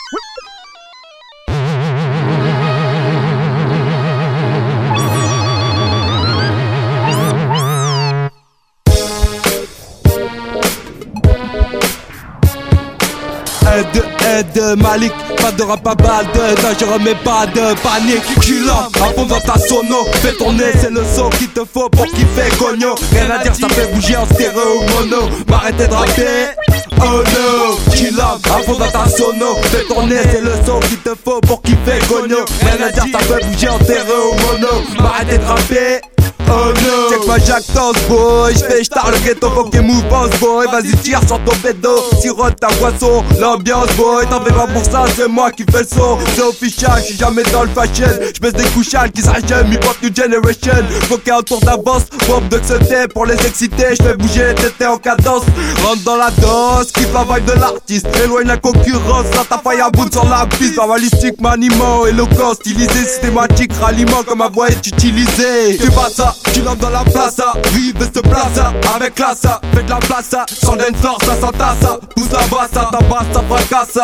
Aide, Malik, pas de rap à balle je remets pas de panique. Killer, à fond dans ta sono, fais tourner, c'est le son qu'il te faut pour kiffer, cogno. Rien à dire, ça fait bouger en stéréo mono. M'arrêtez de rapper, oh no. Killer, à fond dans ta sono, fais tourner, c'est le son qu'il te faut pour kiffer, cogno. Rien à dire, ça fait bouger en stéréo mono. M'arrêtez de rapper, oh no. Check ma Jack Toss boy, j'fais j'tar le ghetto, faut qu'il move boss boy. Vas-y tire sur ton pédo, sirote ta boisson. L'ambiance boy, t'en fais pas pour ça, c'est moi qui fais le son. C'est official, j'suis jamais dans le fashion. J'baisse des couchales qui s'achètent, hip hop new generation. Faut qu'il y ait autour d'un boss, bombe de XT pour les exciter. J'fais bouger les tétés en cadence. Rentre dans la danse, kiffe la vibe de l'artiste. Éloigne la concurrence, là ta faille à bout sur la piste. Balistique, maniement, éloquent, stylisé, systématique. Ralliement comme ma voix est utilisée. Tu pas ça, tu l'entres dans la plaza. Vive de ce plaza, avec classe. Fais de la place, sans danceur, ça s'entasse. Pousse la basse, ta basse, ça fracasse.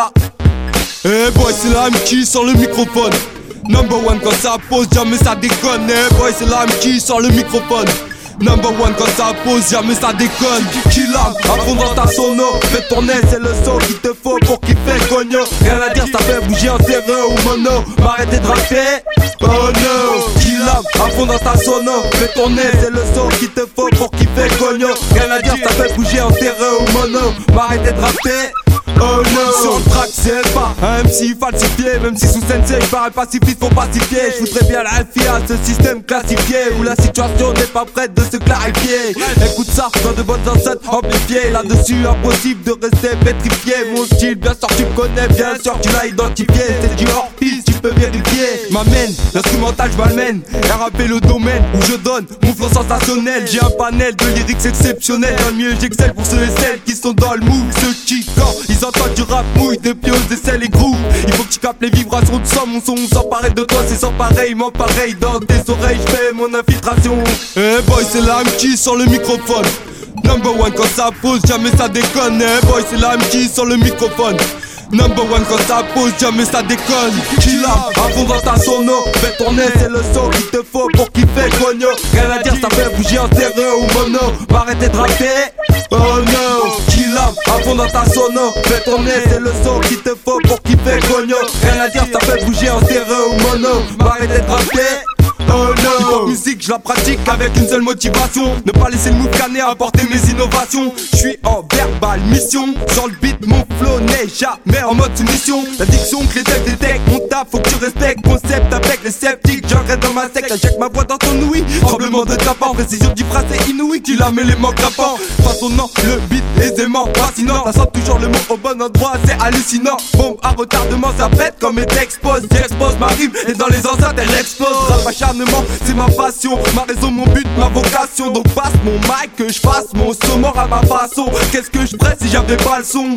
Eh boy, c'est la qui sort le microphone. Number one quand ça pose, jamais ça déconne. Eh boy, c'est la qui sort le microphone. Number one quand ça pose, jamais ça déconne. Kill à fond dans ta sono, fais tourner, c'est le son qu'il te faut pour kiffer, cogno. Rien à dire, ça fait bouger en stéréo ou mono. M'arrêtez de rapper, oh no. Kill à fond dans ta sono, fais tourner, c'est le son qu'il te faut pour kiffer, cogno. Rien à dire, ça fait bouger en stéréo ou mono. M'arrêtez de rapper, oh no. Sur le track c'est pas un MC falsifié. Même si sous sensei j'parais pacifiste, faut pacifier. J'voudrais bien la FIA à ce système classifié où la situation n'est pas prête de se clarifier. Écoute ça, dans de bonnes enceintes amplifiées. Là-dessus impossible de rester pétrifié. Mon style bien sûr tu connais, bien sûr tu l'as identifié. C'est du hors piste, tu peux vérifier. M'amène, l'instrumental j'm'amène. RAP le domaine où je donne mon flow sensationnel. J'ai un panel de lyrics exceptionnels. Dans le mieux j'excelle pour ceux et celles qui sont dans le move. Ceux qui quand ils entendent du rap mouille, des pios, des selles et grooves. Il faut que tu captes les vibrations de son. Mon son s'emparer de toi, c'est sans pareillement pareil. Dans tes oreilles, j'fais mon infiltration. Eh boy, c'est l'âme qui sort le microphone. Number one quand ça pose, jamais ça déconne. Eh boy, c'est l'âme qui sort le microphone. Number one quand ça pose, jamais ça déconne. Kill à fond dans ta sono, fais tourner, c'est le son qu'il te faut pour kiffer, cogno. Rien à dire, ça fait bouger en stéréo ou mono. M'arrêtez de rapper, oh no. Kill à fond dans ta sono, fais tourner, c'est le son qu'il te faut pour kiffer, cogno. Rien à dire, ça fait bouger en stéréo ou mono. M'arrêtez de rapper, oh no. Hip-hop musique, je la pratique avec une seule motivation. Ne pas laisser le move canner, apporter mes innovations. Je suis en verbal mission. Sur le beat, mon flow n'est jamais en mode soumission. La diction que les textes détectent, mon taf, faut que tu respectes. Concept avec les sceptiques, j'arrête dans ma secte. Injecte ma voix dans ton ouïe. Tremblement de ta part, précision du phrase c'est inouï. Tu la mets les manques frappants. Façonnant le beat aisément, fascinant. Ça sent toujours le mot au bon endroit, c'est hallucinant. Bombe à retardement, ça pète comme mes t'expose. J'expose ma rime et dans les enceintes elle explose. Rap acharnement, c'est ma passion, ma raison, mon but, ma vocation. Donc passe mon mic, que je fasse mon son mort à ma façon. Qu'est-ce que je presse si j'avais pas le son?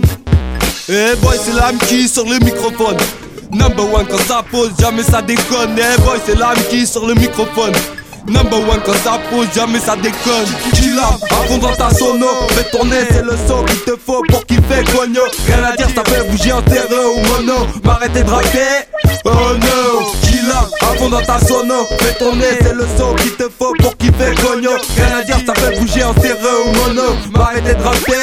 Eh boy, c'est l'âme qui sur le microphone. Number one quand ça pose, jamais ça déconne. Eh boy, c'est l'âme qui sur le microphone. Number one quand ça pose, jamais ça déconne. Kill à fond dans ta sono, fais tourner, c'est le son qu'il te faut pour kiffer, cogno. Rien à dire, ça fait bouger en stéréo ou mono. M'arrêtez de rapper, oh no. Kill à fond dans ta sono, fais tourner, c'est le son qu'il te faut pour kiffer, cogno. Rien à dire, ça fait bouger en stéréo ou mono. M'arrêtez de rapper.